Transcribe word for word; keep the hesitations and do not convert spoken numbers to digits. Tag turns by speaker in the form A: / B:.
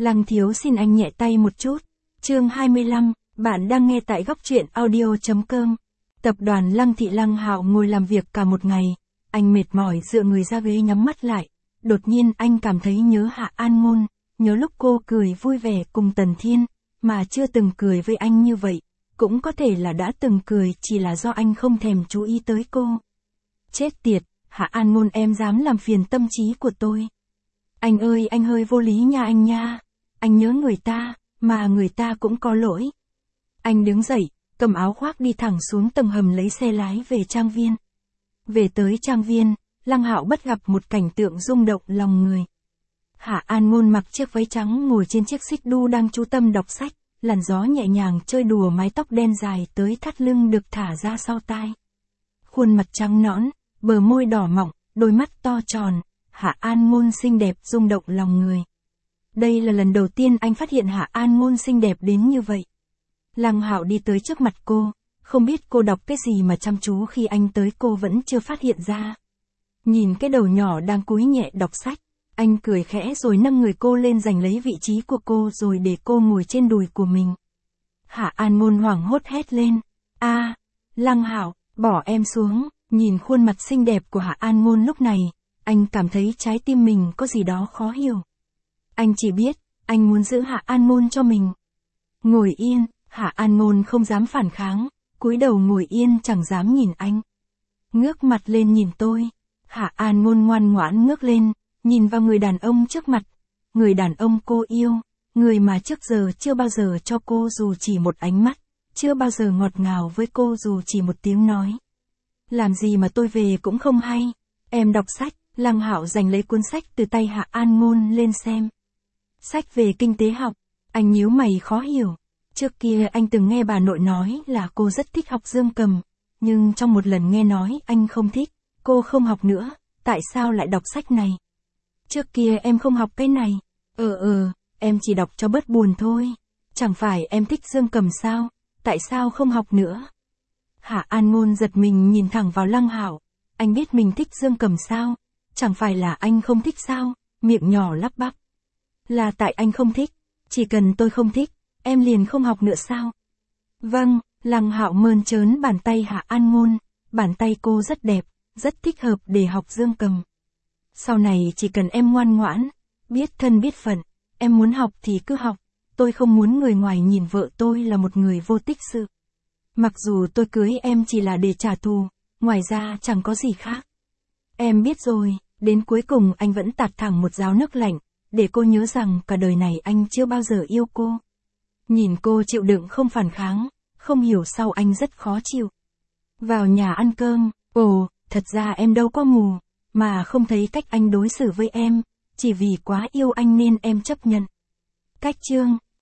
A: Lăng thiếu xin anh nhẹ tay một chút. Chương hai mươi lăm, bạn đang nghe tại góc truyện audio chấm com. Tập đoàn Lăng Thị Lăng Hạo ngồi làm việc cả một ngày, anh mệt mỏi dựa người ra ghế nhắm mắt lại. Đột nhiên anh cảm thấy nhớ Hạ An Ngôn, nhớ lúc cô cười vui vẻ cùng Tần Thiên, mà chưa từng cười với anh như vậy. Cũng có thể là đã từng cười, chỉ là do anh không thèm chú ý tới cô. Chết tiệt, Hạ An Ngôn, em dám làm phiền tâm trí của tôi. Anh ơi, anh hơi vô lý nha anh nha. Anh nhớ người ta, mà người ta cũng có lỗi. Anh đứng dậy, cầm áo khoác đi thẳng xuống tầng hầm lấy xe lái về trang viên. Về tới trang viên, Lăng Hạo bất gặp một cảnh tượng rung động lòng người. Hạ An Ngôn mặc chiếc váy trắng ngồi trên chiếc xích đu đang chú tâm đọc sách, làn gió nhẹ nhàng chơi đùa mái tóc đen dài tới thắt lưng được thả ra sau tai. Khuôn mặt trắng nõn, bờ môi đỏ mọng, đôi mắt to tròn, Hạ An Ngôn xinh đẹp rung động lòng người. Đây là lần đầu tiên anh phát hiện Hạ An Ngôn xinh đẹp đến như vậy. Lăng Hạo đi tới trước mặt cô, không biết cô đọc cái gì mà chăm chú khi anh tới cô vẫn chưa phát hiện ra. Nhìn cái đầu nhỏ đang cúi nhẹ đọc sách, anh cười khẽ rồi nâng người cô lên giành lấy vị trí của cô rồi để cô ngồi trên đùi của mình. Hạ An Ngôn hoảng hốt hét lên, a, à, Lăng Hạo, bỏ em xuống. Nhìn khuôn mặt xinh đẹp của Hạ An Ngôn lúc này, anh cảm thấy trái tim mình có gì đó khó hiểu. Anh chỉ biết, anh muốn giữ Hạ An Ngôn cho mình. Ngồi yên, Hạ An Ngôn không dám phản kháng, cúi đầu ngồi yên chẳng dám nhìn anh. Ngước mặt lên nhìn tôi, Hạ An Ngôn ngoan ngoãn ngước lên, nhìn vào người đàn ông trước mặt, người đàn ông cô yêu, người mà trước giờ chưa bao giờ cho cô dù chỉ một ánh mắt, chưa bao giờ ngọt ngào với cô dù chỉ một tiếng nói. Làm gì mà tôi về cũng không hay, em đọc sách. Lăng Hạo giành lấy cuốn sách từ tay Hạ An Ngôn lên xem. Sách về kinh tế học, anh nhíu mày khó hiểu. Trước kia anh từng nghe bà nội nói là cô rất thích học dương cầm, nhưng trong một lần nghe nói anh không thích, cô không học nữa, tại sao lại đọc sách này? Trước kia em không học cái này. Ờ ờ, em chỉ đọc cho bớt buồn thôi. Chẳng phải em thích dương cầm sao, tại sao không học nữa? Hạ An Ngôn giật mình nhìn thẳng vào Lăng Hạo, anh biết mình thích dương cầm sao? Chẳng phải là anh không thích sao? Miệng nhỏ lắp bắp. Là tại anh không thích, chỉ cần tôi không thích, em liền không học nữa sao? Vâng, Lăng Hạo mơn trớn bàn tay Hạ An Ngôn, bàn tay cô rất đẹp, rất thích hợp để học dương cầm. Sau này chỉ cần em ngoan ngoãn, biết thân biết phận, em muốn học thì cứ học, tôi không muốn người ngoài nhìn vợ tôi là một người vô tích sự. Mặc dù tôi cưới em chỉ là để trả thù, ngoài ra chẳng có gì khác. Em biết rồi, đến cuối cùng anh vẫn tạt thẳng một gáo nước lạnh, để cô nhớ rằng cả đời này anh chưa bao giờ yêu cô. Nhìn cô chịu đựng không phản kháng, không hiểu sao anh rất khó chịu. Vào nhà ăn cơm, ồ, thật ra em đâu có mù, mà không thấy cách anh đối xử với em, chỉ vì quá yêu anh nên em chấp nhận. Cách chương,